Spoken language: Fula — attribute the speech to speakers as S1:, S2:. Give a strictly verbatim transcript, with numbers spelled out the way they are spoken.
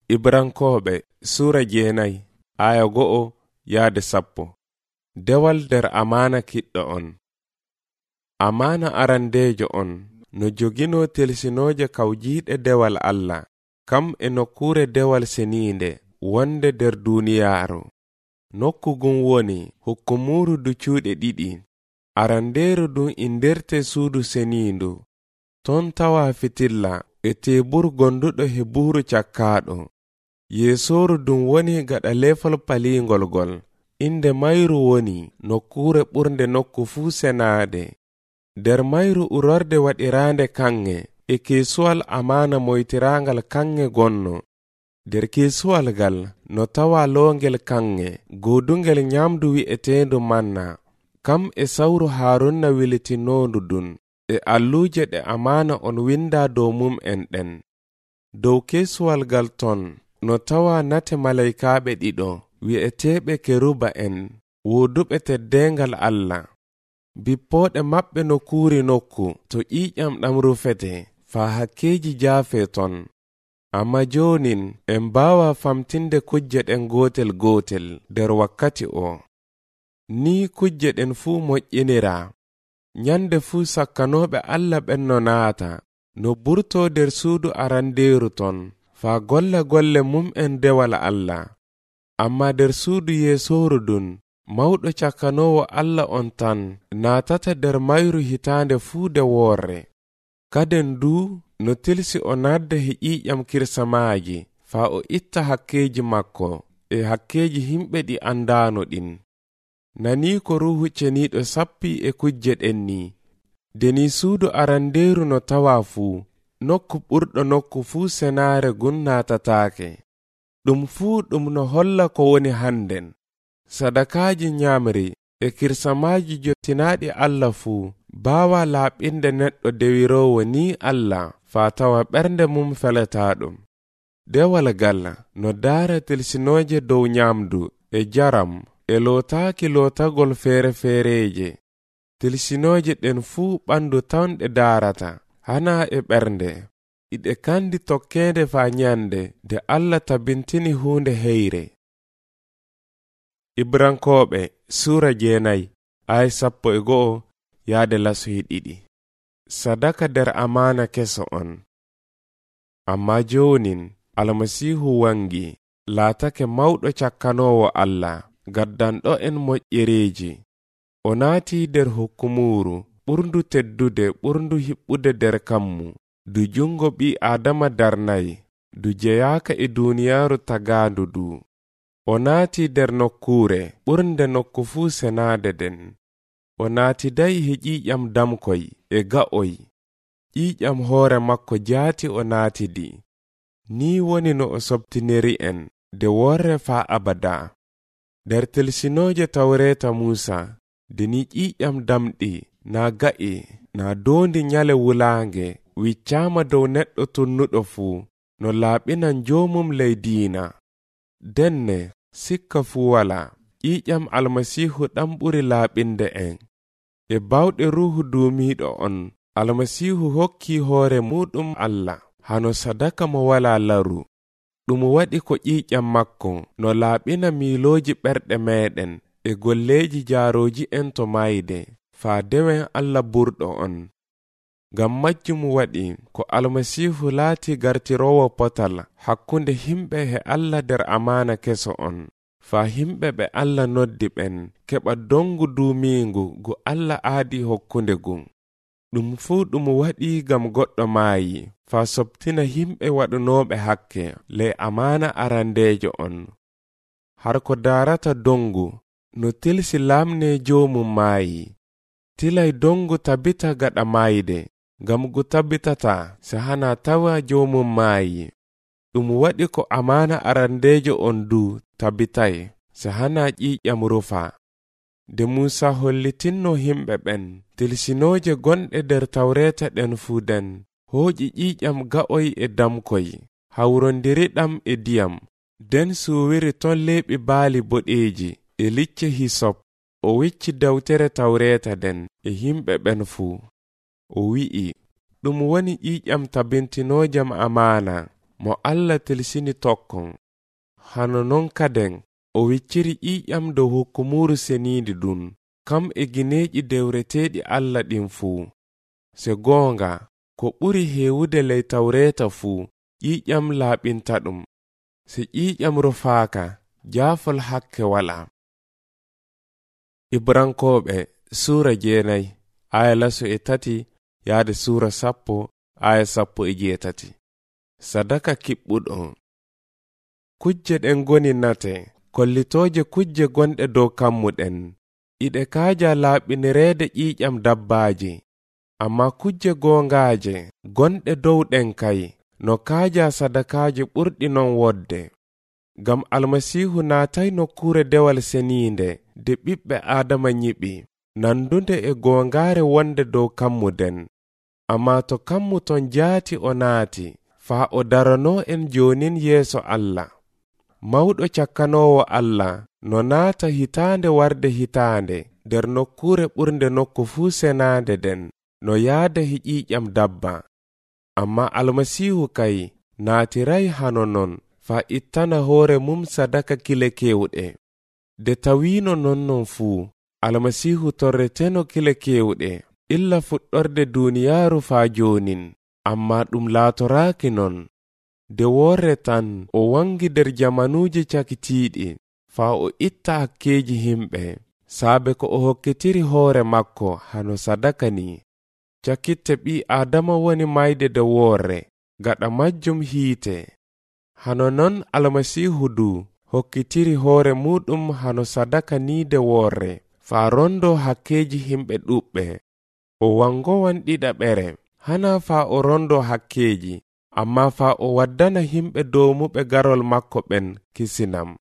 S1: Ibrankoɓe Sura jeenay aya go'o yaade sappo. Dewal der amana kiɗɗo on. Amana arandejo on no jogino telsinoje kawjiɗe dewal Allah, kam e nokkure dewal seninde wonde der duniyaaru. Nokku gun woni hukkumuru du cuuɗe ɗiɗi. Aranderu dun inderte suudu senindu. Ton tawa fitilla e tebur gonduɗo he buru cakkaɗo. Yeesoru dun woni gaɗa lefol palingol gol. Inde mayru woni nokkure ɓurde nokku fu senade. Der mayru urorde waɗirande kange e kesuwal amana moytirangal kange gonno. Der kesuwal gal no tawa longel kange godungel nyamdu wi'etendu manna. Kam e sawru Harunna wilitinondu dun e alluje ɗe amana on winda dow mum en ɗen. Dow kesuwal gal ton no tawa nate malaikaɓe ɗiɗo wi'eteɓe keruba en woduɓe teddengal Allah. Bippoɗe maɓɓe no kuuri nokku to ƴiƴam ɗam rufete fa hakkeji jaafe ton. Amma jonin en bawa famtinde kujje ɗen gotel gotel der wakkati o. Ni kujje ɗen fu moƴƴinira. Nyande fu sakkanoɓe Allah ɓen no naata no burto der suudu aranderu ton fa golle golle mum en dewal Allah. Amma der suudu yeesoru dun mawɗo cakkanowo Allah on tan naatata der mayru hitande fu de worre. Kaden du no tilsi o nadde he ƴiƴam kirsamaaji fa o itta hakkeji makko e hakkeji himɓe ɗi andano ɗin. Nani ko ruhu ceniɗo sappi e kujje ɗen ni. Deni suudu aranderu no tawa fu nokku ɓurɗo nokku fu senare gun natatake. Ɗum fu ɗum no holla ko woni handen. Sadakaji nyamri e kirsamaji jottinaɗi Allah fu bawa laaɓinde neɗɗo dewirowo ni Allah fa tawa ɓernde mum felata ɗum. Dewal gal no daara tilsinoje dow nyamdu e jaram e lotaki lotagol feere feereje. Tilsinoje ɗen fu ɓandu tawnɗe darata hana e ɓernde. Iɗe kandi tokkede fa nyande de Allah tabintini hunde heyre. Ibrankoɓe Sura jeenay ay sappo e go'o yaade lasuhi ɗiɗi. Sadaka der amana keso on. Amma jonin Almasihu wangi laatake mawɗo cakkanowo Allah gaddanɗo en moƴƴereji. O naati der hukkumuru ɓurndu teddude ɓurndu hiɓɓude der kammu. Du jungo ɓi Adama darnayi du jeyaka e duniyaru tagandu du. O naati der nokkure ɓurnde nokku fu senade den. O naati day he ƴiƴam damkoy e ga'oy. Ƴiƴam hoore makko jaati o naatidi. Ni woni no o sobtiniri en de worre fa abada. Der telsinoje tawreta Musa deni ƴiƴam damɗi na ga'i na dondi nyale wulange wiccama dow neɗɗo tunnuɗo fu no laaɓinan jomum leydina. Denne sikka fu wala ƴiƴam Almasihu ɗam ɓuri laaɓinde en. E bawɗe ruhu duumiɗo on Almasihu hokki hoore muɗum Allah hano sadaka mo wala laru. Ɗum waɗi ko ƴiƴam makko no laaɓina miiloji ɓerɗe meɗen e golleji jaaroji en to mayde fa dewen Allah burɗo on. Ngam majjum waɗi ko Almasihu laati gartirowo potal hakkunde himɓe he Allah der amana keso on. Fa himɓe ɓe Allah noddi ɓen keɓa dongu duumingu gu Allah aadi hokkunde gun. Ɗum fu ɗum waɗi gam goɗɗo maayi fa sobtina himɓe waɗunoɓe hakke ley amana arandejo on. Har ko darata dongu no tilsi lamne jomum maayi. Tilay dongu tabita gaɗa mayde gam gu tabitata se hana tawa jomum maayi. Ɗum waɗi ko amana arandejo on du tabitay se hana ƴiƴam rufa. De Musa hollitinno himɓe ɓen tilsinoje gonɗe der tawreta ɗen fu den hooƴi ƴiƴam ga'oy e damkoy hawrondiri ɗam e diyam. Den suwiri ton leeɓi baali boɗeji e licce hisop. O wicci dawtere tawreta den e himɓe ɓen fu. O wi'i ɗum woni ƴiƴam tabintinojam amana mo Allah telsini tokkon. Hano non kaden o wicciri ƴiƴam dow hukkumuru seniidi ɗum kam e gineeji dewreteeɗi Allah ɗin fuu. Se goonga ko ɓuri heewude ley tawreeta fuu ƴiƴam laaɓinta ɗum. Se ƴiƴam rufaaka jaafol hakke wala. Ibrankoɓe suura jeenay aya laso e tati yaade suura sappo aya sappo e jeetati. Sadaka kiɓɓuɗo. Kujje ɗen goni nate kollitooje kujje gonɗe dow kammuɗen iɗe kaaja laaɓinireede ƴiƴam dabbaaji, amma kujje goongaaje gonɗe dow ɗen kay no kaaja sadakaaji ɓurɗi non wodde. Gam Almasiihu naatay nokkure dewal seniinde de ɓiɓɓe Aadama nyiɓi nandunde e goongaare wonde dow kammuden, amma to kammu ton jaati o naati faa o darano en joonin yeeso Allah. Mawɗo cakkanoowo Allah no naata hitaande warde hitaande nder nokkure ɓurnde nokku fuu senaande den no yaada hi ƴiƴam dabba, amma Almasiihu kay naatiray hano non faa ittana hoore mum sadaka kile kewɗe. De tawino nonnon fuu Almasiihu torreteno kile kewɗe illa fuɗɗorde duniyaaru faa joonin, amma ɗum laatoraaki non. De worre tan o wangi nder jamanuuji cakitiiɗi faa o itta hakkeeji himɓe saabe ko o hokkitiri hoore makko hano sadaka ni. Cakitte ɓi Adama woni mayde de worre gaɗa majjum hiite. Hano non Almasiihu du hokkitiri hoore muɗum hano sadaka ni de worre faa rondo hakkeeji himɓe ɗuɓɓe. O wangowan ɗiɗaɓere hana faa o rondo hakkeeji, amma faa o waddana himɓe domuɓe garol makko ɓen kisinam.